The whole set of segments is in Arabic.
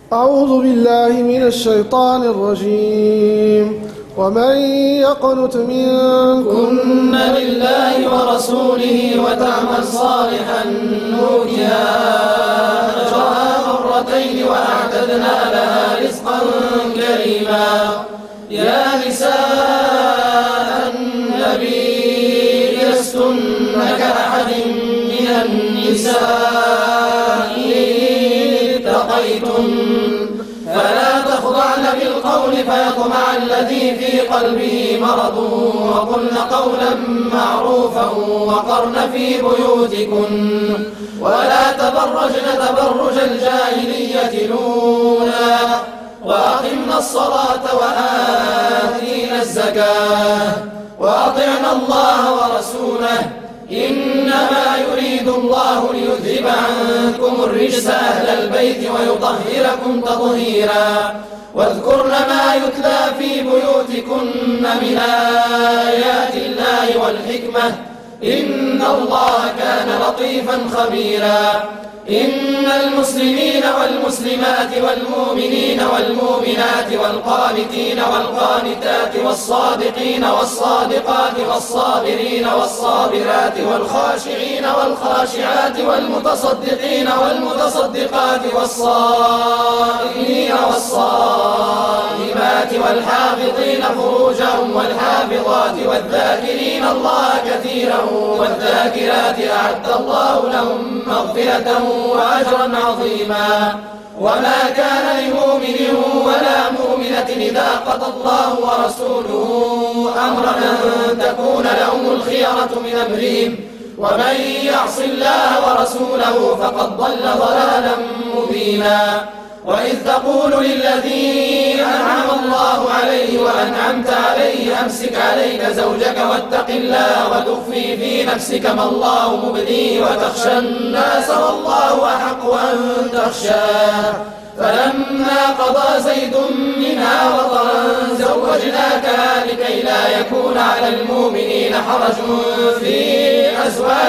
أعوذ بالله من الشيطان الرجيم. ومن يقنت منكن لله ورسوله وتعمل صالحا نؤتها أجرها مرتين وأعتدنا لها رزقا كريما. يا نساء النبي لستن كأحد من النساء اتقيتن فلا تخضعن بالقول فيطمع الذي في قلبه مرض وقلن قولا معروفا وقرن في بيوتكن ولا تبرجن تبرج الجاهلية الأولى وأقمنا الصلاة وآتينا الزكاة وأطعنا الله ورسوله إنما يريد الله ليذهب عنكم الرجس أهل البيت ويطهركم تطهيرا. واذكرن ما يتلى في بيوتكن من آيات الله والحكمة إن الله كان لطيفا خبيرا. إن المسلمين والمسلمات والمؤمنين والمؤمنات والقانتين والقانتات والصادقين والصادقات والصابرين والصابرات والخاشعين والخاشعات والمتصدقين والمتصدقات والصائمين والصائمات والحافظين فروجهم والحافظات والذاكرين الله كثيرا والذاكرات أعد الله لهم مغفرة وأجرا عظيما. وما كان لمؤمن ولا مؤمنة إذا قضى الله ورسوله أمرا أن تكون لهم الخيرة من أمرهم ومن يعص الله ورسوله فقد ضل ضلالا مبينا. وإذ تقول للذي أنعم الله عليه وأنعمت عليه أمسك عليك زوجك واتق الله وتخفي في نفسك ما الله مبديه وتخشى الناس والله أحق أن تخشاه فلما قضى زيد منها وطرا زوجناكها لكي لا يكون على المؤمنين حرج في أزواج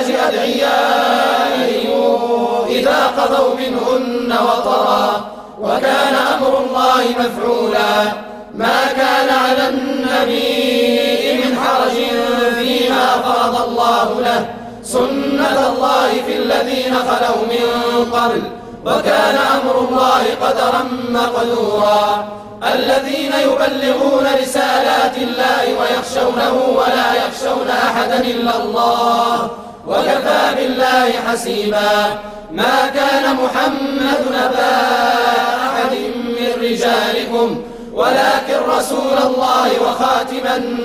أدعيائهم إذا قضوا منهن وطرا وكان أمر الله مفعولا. ما كان على النبي من حرج فيما فرض الله له سنة الله في الذين خلوا من قبل وكان أمر الله قدرا مقدورا. الذين يبلغون رسالات الله ويخشونه ولا يخشون أحدا إلا الله وكفى بالله حسيبا. ما كان محمد أبا أحد من رجالكم ولكن رسول الله وخاتم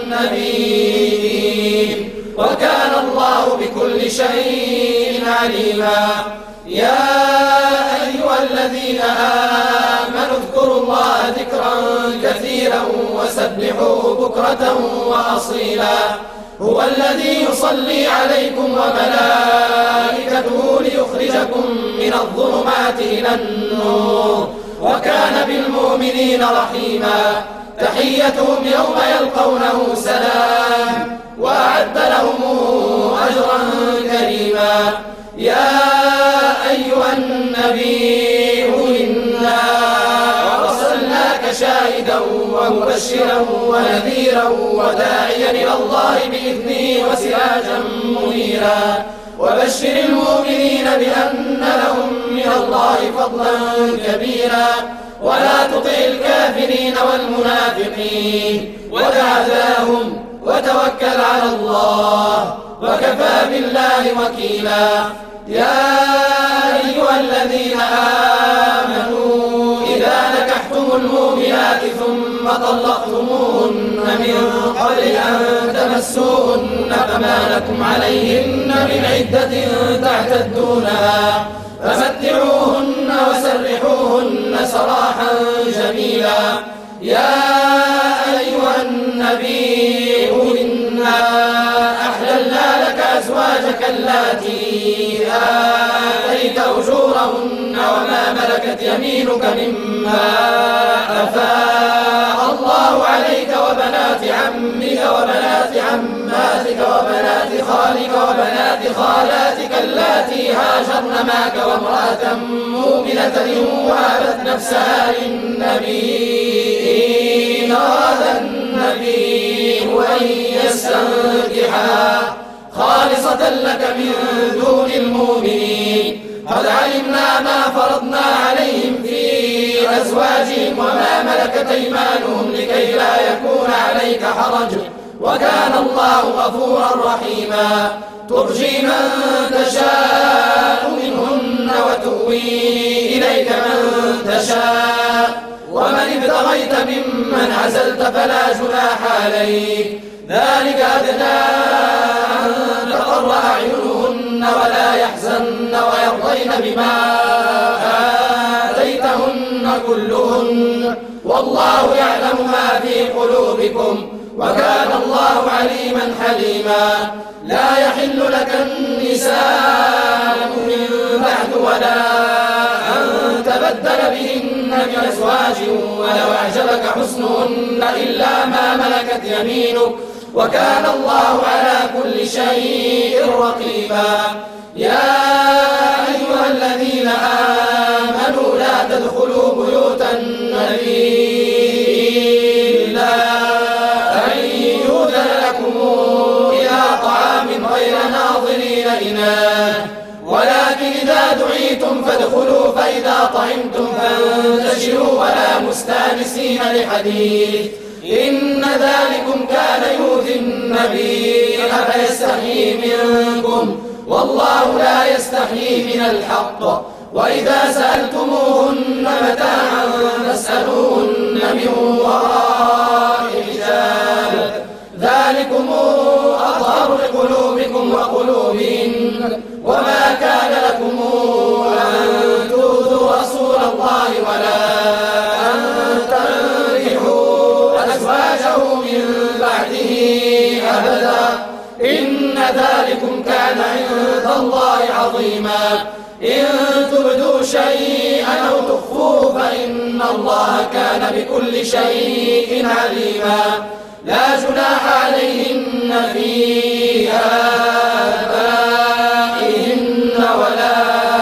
النبيين وكان الله بكل شيء عليما. يا أيها الذين آمنوا اذكروا الله ذكرا كثيرا وسبحوه بكرة وأصيلا. هو الذي يصلي عليكم وملائكته ليخرجكم من الظلمات إلى النور وكان بالمؤمنين رحيما. تحيتهم يوم يلقونه سلام وأعد لهم أجرا كريما. يا أيها النبي إنا أرسلناك شاهدا ومبشرا ونذيرا وداعيا إلى الله بإذنه وسراجا منيرا. وبشر المؤمنين بأن لهم من الله فضلا كبيرا ولا تطع الكافرين والمنافقين ودع ذاهم وتوكل على الله وكفى بالله وكيلا. يا أيها الذين آمنوا إذا نكحتم المؤمنات ثم طلقتموهن من قبل أن تمسوهن فما لكم عليهن من عدة تعتدونها فمتعوهن وسرحوهن سراحا جميلا. يا أيها النبي إنا أحللنا لك أزواجك اللاتي آتيت أجورهن وما ملكت يمينك مما أفاء الله عليك وبنات عمك وبنات عماتك خالاتك وبنات خالك وبنات خالاتك اللاتي هاجرن معك وامرأة مؤمنة وهبت نفسها للنبي إن أراد النبي أن يستنكحها خالصة لك من دون المؤمنين قد علمنا ما فرضنا عليهم في أزواجهم وما ملكت أيمانهم لكي لا يكون عليك حرج وكان الله غفورا رحيما ترجي من تشاء منهن وتؤوي إليك من تشاء ومن ابتغيت ممن عزلت فلا جناح عليك ذلك أدنى أن تقر أعينهن ولا يحزن ويرضين بما آتيتهن كلهن والله يعلم ما في قلوبكم وكان الله عليما حليما لا يحل لك النساء من بعد ولا أن تبدل بهن بأزواج ولو أعجبك حسنهن إلا ما ملكت يمينك وكان الله على كل شيء رقيبا يا أيها الذين آمنوا لا تدخلوا بيوت النبي إلا أن يؤذن لكم إلى طعام غير ناظرين إناه ولكن إذا دعيتم فادخلوا فإذا طعمتم فانتشروا ولا مستانسين لحديث إن ذلكم كان يؤذي النبي أفيستحيي منكم والله لا يستحيي من الحق وإذا سألتموهن متاعا فاسألوهن من وراء حجاب ذلكم أطهر لقلوبكم وقلوبهن وما كان لكم أن تؤذوا رسول الله ولا أن تنكحوا أزواجه من بعده أبدا إن ذلكم كان عند الله عظيما إن تبدوا شيئا أو تخفوه فإن الله كان بكل شيء عليما لا جناح عليهن في آبائهن ولا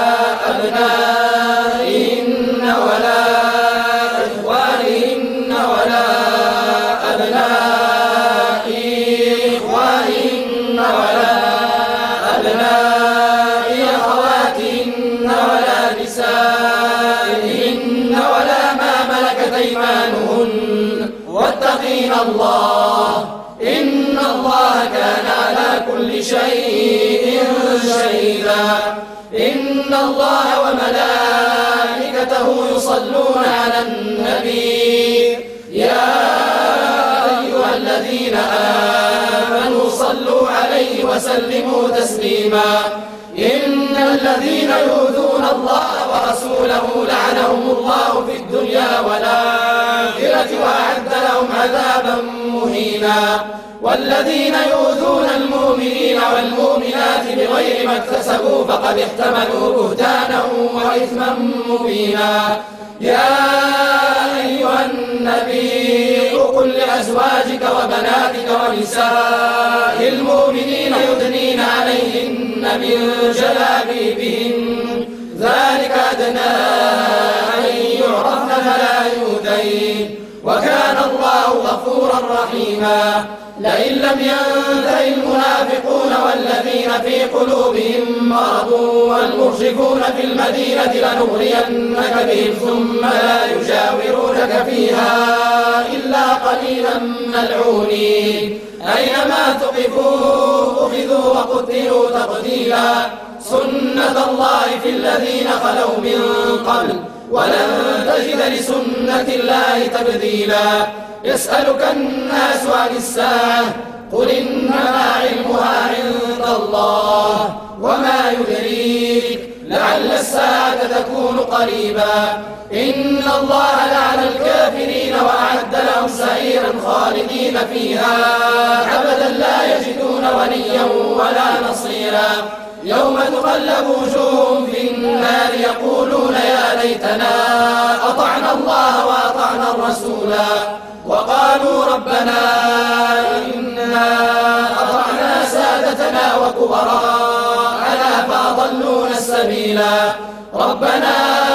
أبنائهن ولا إخوانهن ولا أبناء إخوانهن ولا أبناء أخواتهن ولا نسائهن ولا ما ملكت أيمانهن واتقين الله إن الله كان على كل شيء شهيدا إن الله وملائكته يصلون على النبي يا أيها الذين آمنوا صلوا عليه وسلموا تسليما إن الذين يؤذون الله ورسوله لعنهم الله في الدنيا والآخرة وأعد لهم عذابا مهينا والذين يؤذون المؤمنين والمؤمنات بغير ما اكتسبوا فقد احتملوا بهتانا وإثما مبينا يا أيها النبي قل لأزواجك وبناتك ونساء المؤمنين يدنين عليهن من جلابيبهن ذلك أدنى أن يعرفن فلا يؤذين وكان الله غفورا رحيما لئن لم ينته المنافقون والذين في قلوبهم مرض والمرجفون في المدينة لنغرينك بهم ثم لا يجاورونك فيها إلا قليلا ملعونين أينما ثقفوا أخذوا وقتلوا تقتيلا سنة الله في الذين خلوا من قبل ولن تجد لسنة الله تبديلا يسألك الناس عن الساعة قل إنما علمها عند الله وما يدريك لعل الساعة تكون قريبا إن الله لعن الكافرين وأعد لهم سعيرا خالدين فيها أبدا لا يجدون وليا ولا نصيرا يوم تقلب وجوههم في النار يقولون يا ليتنا أطعنا الله وأطعنا الرسولا وقالوا ربنا إنا أطعنا وراءنا فأضلونا السبيلا ربنا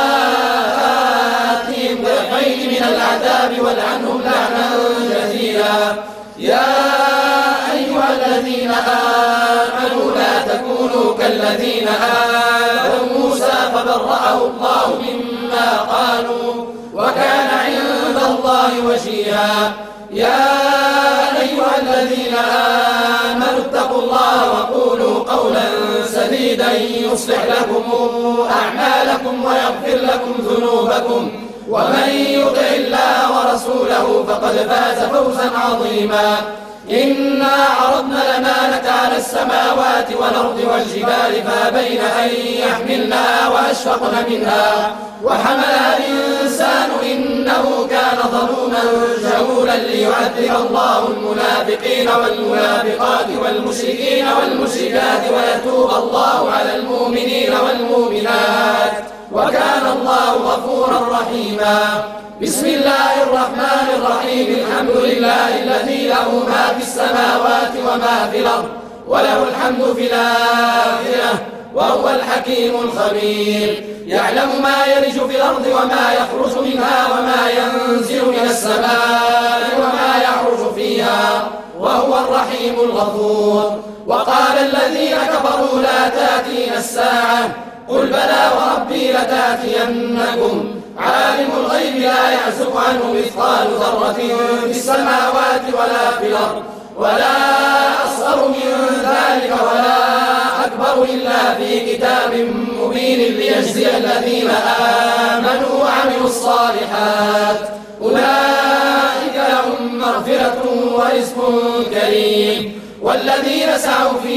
آتهم ضعفين من العذاب والعنهم لعنا جزيلا يا أيها الذين آمنوا لا تكونوا كالذين آذوا موسى فبرأه الله مما قالوا وكان عند الله وجيها يا أيها الذين آمنوا اتقوا الله وقولوا قولا سديدا يصلح لكم أعمالكم ويغفر لكم ذنوبكم ومن يطع الله ورسوله فقد فاز فوزا عظيما إنا عرضنا الأمانة على السماوات والأرض والجبال فأبين أن يحملنها وأشفقن منها وحملها الإنسان إنه كان ظلوما جهولا ليعذب الله المنافقين والمنافقات والمشركين والمشركات ويتوب الله على المؤمنين والمؤمنات وكان الله غفورا رحيما بسم الله الرحمن الرحيم الحمد لله الذي له ما في السماوات وما في الأرض وله الحمد في الآخرة وهو الحكيم الخبير يعلم ما يلج في الأرض وما يخرج منها وما ينزل من السماء وما يعرج فيها وهو الرحيم الغفور وقال الذين كفروا لا تأتينا الساعة قل بلى وربي لتأتينكم عالم الغيب لا يعزب عنه مثقال ذرة في السماوات ولا في الأرض ولا أصغر من ذلك ولا أكبر إلا في كتاب مبين ليجزي الذين آمنوا وعملوا الصالحات أولئك لهم مغفرة ورزق كريم والذين سعوا في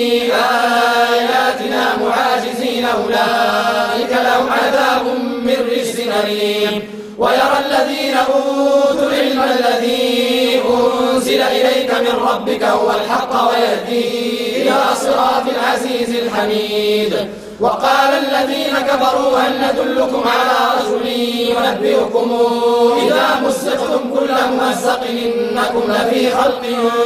آياتنا معاجزين أولئك لهم عذاب من رجز أليم ويرى الذين أوتوا العلم الذي أنزل إليك من ربك هو الحق ويهدي إلى صراط العزيز الحميد وقال الذين كفروا هل ندلكم على رجل ينبئكم إذا مزقتم كل ممزق إنكم لفي خلق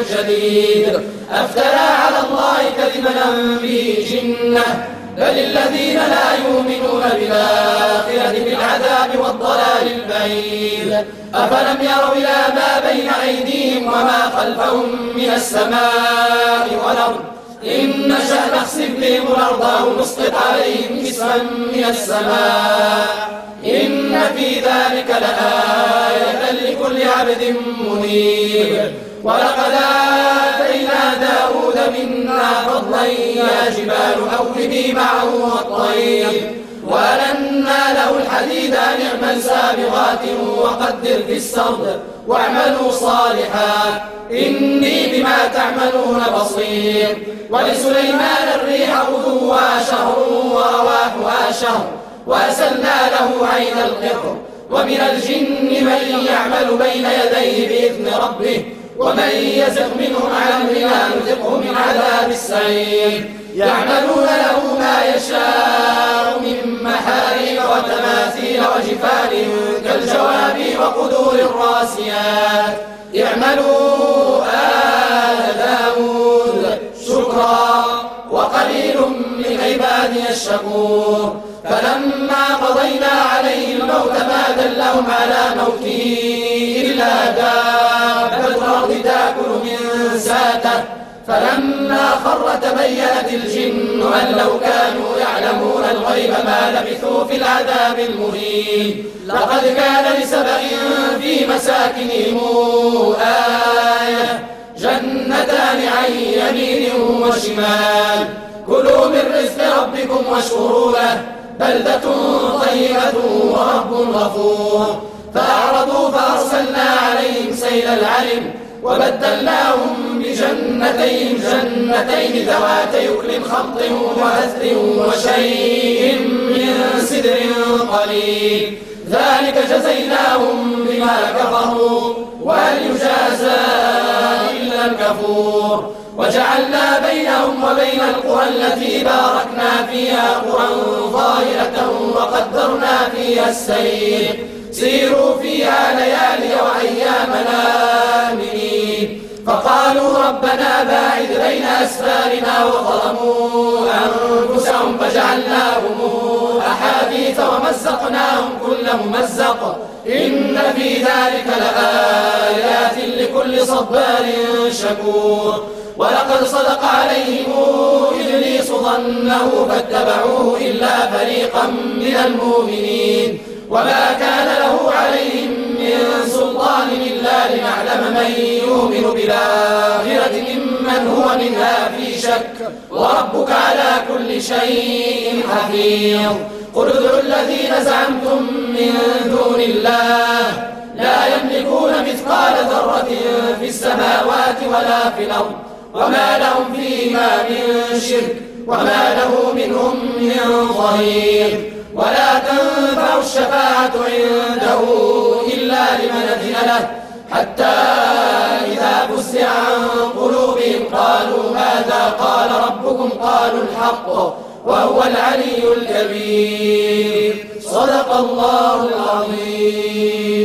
جديد أفترى على الله كذبا به جنة بل الذين لا يؤمنون بالآخرة بالعذاب والضلال البعيد أفلم يروا إلى ما بين أيديهم وما خلفهم من السماء والأرض إن نشأ نخسف بهم الأرض أو نسقط عليهم كسفا من السماء إن في ذلك لآية لكل عبد منيب ولقد آتينا داود منا فضلا يا جبال أوبي معه والطير وألنا له الحديد أن اعمل سابغات وقدر في السرد واعملوا صالحا إني بما تعملون بصير ولسليمان الريح غدوها شهر ورواحها شهر وأسلنا له عين القطر ومن الجن من يعمل بين يديه بإذن ربه ومن يزغ منهم عن أمرنا نذقه من عذاب السعير يعملون له ما يشاء من محاريب وتماثيل وجفان كالجواب وقدور الراسيات اعملوا آل داود شكرا وقليل من عبادي الشكور فلما قضينا عليه الموت ما دلهم على موته إلا دابة الأرض تأكل من ساته فلما خر تبينت الجن أن لو كانوا يعلمون الغيب ما لبثوا في العذاب المهين لقد كان لسبأ في مساكنهم آية جنتان عن يمين وشمال كلوا من رزق ربكم واشكروا له بلدة طيبة ورب غفور فأعرضوا فأرسلنا عليهم سيل العرم وبدلناهم بجنتين ذواتي أكل خمط وهزل وشيء من سدر قليل ذلك جزيناهم بما كفروا وهل يجازى إلا الكفور وجعلنا بينهم وبين القرى التي باركنا فيها قرى ظاهرة وقدرنا فيها السير سيروا فيها ليالي وأياما آمنين فقالوا ربنا باعد بين أسفارنا أعمالنا وظلموا أنفسهم فجعلناهم أحاديث ومزقناهم كل ممزق إن في ذلك لآيات لكل صبار شكور ولقد صدق عليهم إبليس ظنه فاتبعوه إلا فريقا من المؤمنين وما كان له عليهم من سلطان إلا لنعلم من يؤمن بالآخرة ممن هو منها في شك وربك على كل شيء حفيظ قل ادعوا الذين زعمتم من دون الله لا يملكون مثقال ذرة في السماوات ولا في الأرض وما لهم فيما من شرك وما له منهم من ظهير ولا تنفع الشفاعة عنده إلا لمن أذن له حتى إذا فزع عن قلوبهم قالوا ماذا قال ربكم قالوا الحق وهو العلي الكبير صدق الله العظيم.